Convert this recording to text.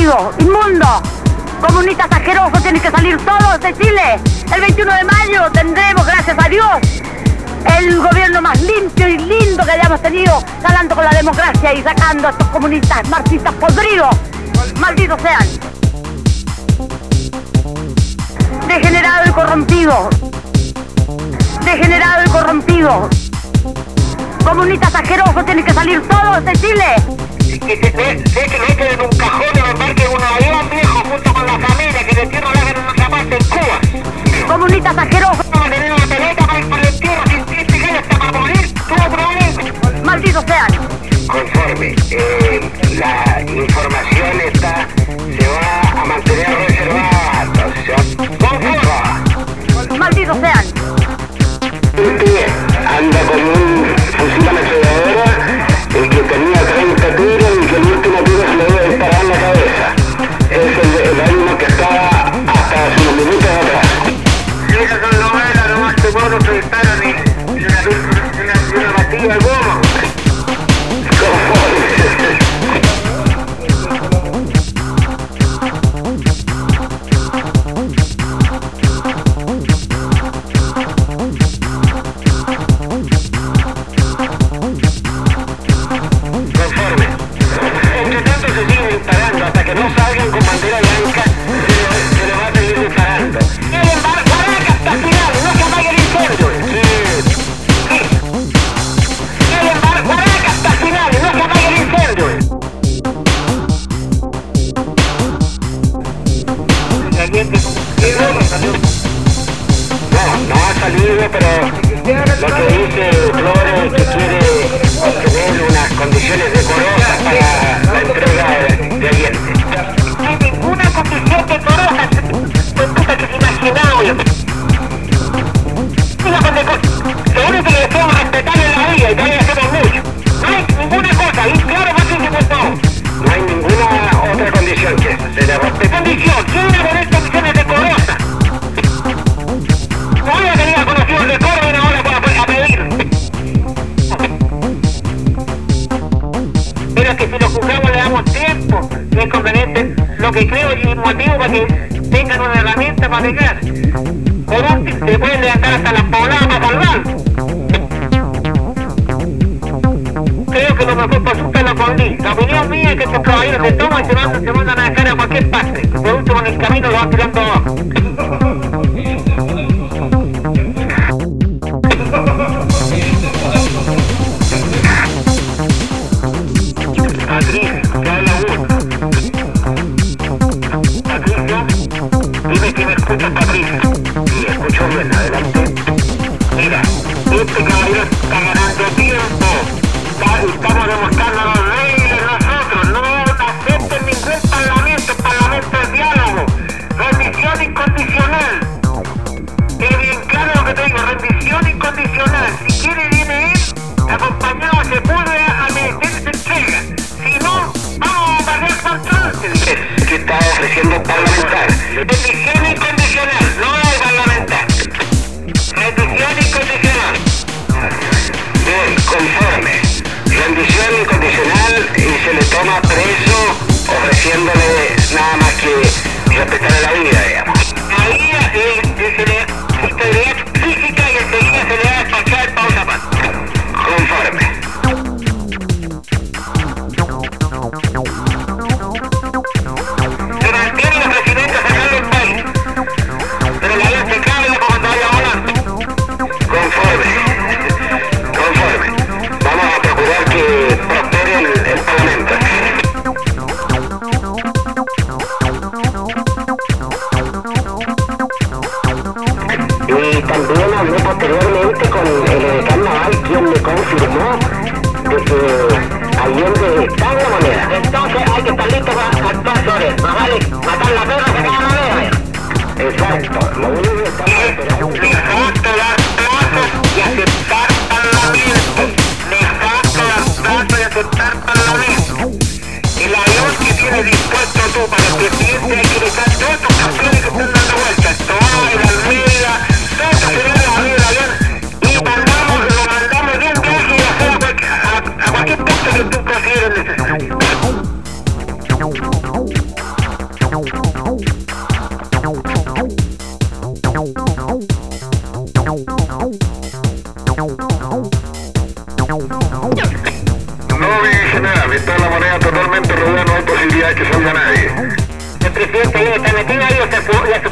corrompido, inmundo, comunistas asquerosos, tienen que salir todos de Chile. El 21 de mayo tendremos, gracias a Dios, el gobierno más limpio y lindo que hayamos tenido, ganando con la democracia y sacando a estos comunistas marxistas podridos. Malditos sean. Degenerado y corrompido. Degenerado y corrompido. Comunistas asquerosos, tienen que salir todos de Chile. Que se meten en un cajón en el parque de un avión viejo junto con la familia, que el entierro lo hagan en otra parte en Cuba. Comunistas asquerosos. Vamos a tener una pelota para ir por el entierro sin que haya hasta para morir, todo problema. Malditos sean. Conforme, la información se va a mantener reservada, entonces, conforme. Malditos sean. Anda con un fusil ametralladora, el que tenía 30 tiros y que el último tiro se le iba a disparar en la cabeza. Es el ánimo que estaba hasta hace unos minutos atrás. Si esas son novelas, nomás te puedo proyectar ni una batida de goma. No ha salido, pero lo que dice Flores es que quiere obtener unas condiciones decorosas para la entrega de Allende. No hay ninguna condición decorosa, pues puta que se imaginaba. Lo único que le podemos respetar en la vida y todavía hacemos mucho. No hay ninguna cosa, y claro, muchísimo todo. No hay ninguna otra condición que esa, se le respeta. Condición, quiere poner condiciones decorosas. No había tenido conocido el decoro y ahora para pedir. Pero es que si lo juzgamos le damos tiempo, no es conveniente. Lo que creo y un motivo para que tengan una herramienta para pegar. Por último, se pueden levantar hasta las pobladas para salvar. Creo que lo mejor para asustarlo con Lee. La opinión mía es que estos caballeros se toman y se mandan a dejar a cualquier parte. Por último, en el camino lo van tirando abajo. Patricio, que habla uno. Patricio, dime que me escuchas, Patricio. Sí, escucho bien, adelante. Mira, este caballero está ganando tiempo. Estamos demostrando los reyes nosotros. No acepten ningún parlamento, el parlamento es diálogo. Rendición incondicional. Es bien claro lo que te digo, rendición incondicional. Si quiere viene él, acompañado se vuelve al ministerio y se entrega. Si no, vamos a barrer control. ¿Qué está ofreciendo el parlamentar? Rendición incondicional, no el parlamentar. Rendición incondicional. Bien, conforme. Rendición incondicional y se le toma preso ofreciéndole nada más que respetar la vida, digamos. La vida se le integridad física y enseguida se le va a despachar pausa paz. Conforme. Se mantiene el ofrecimiento a sacarle el país, pero la vida se cabe cuando vaya volando. Conforme. Vamos a procurar que prospere el parlamento. Y también hablé posteriormente con el edecán naval, quien me confirmó de que Allende está en la moneda. Entonces hay que estar listo para actuar sobre él. Más vale matar la perra que cada moneda. Exacto. Lo único que estamos esperando es dar plazos y aceptar parlamentos. Y aceptar parlamento. El avión que tienes dispuesto tú para el presidente hay que dejar todos estos campeones que están dando vueltas. Toda el Almeida, todos estos señores arriba del avión y lo mandamos bien viaje y a cualquier punto que tú consideres necesario. General, está la moneda totalmente robada, no hay posibilidad de que salga nadie. El presidente está metido ahí, ya se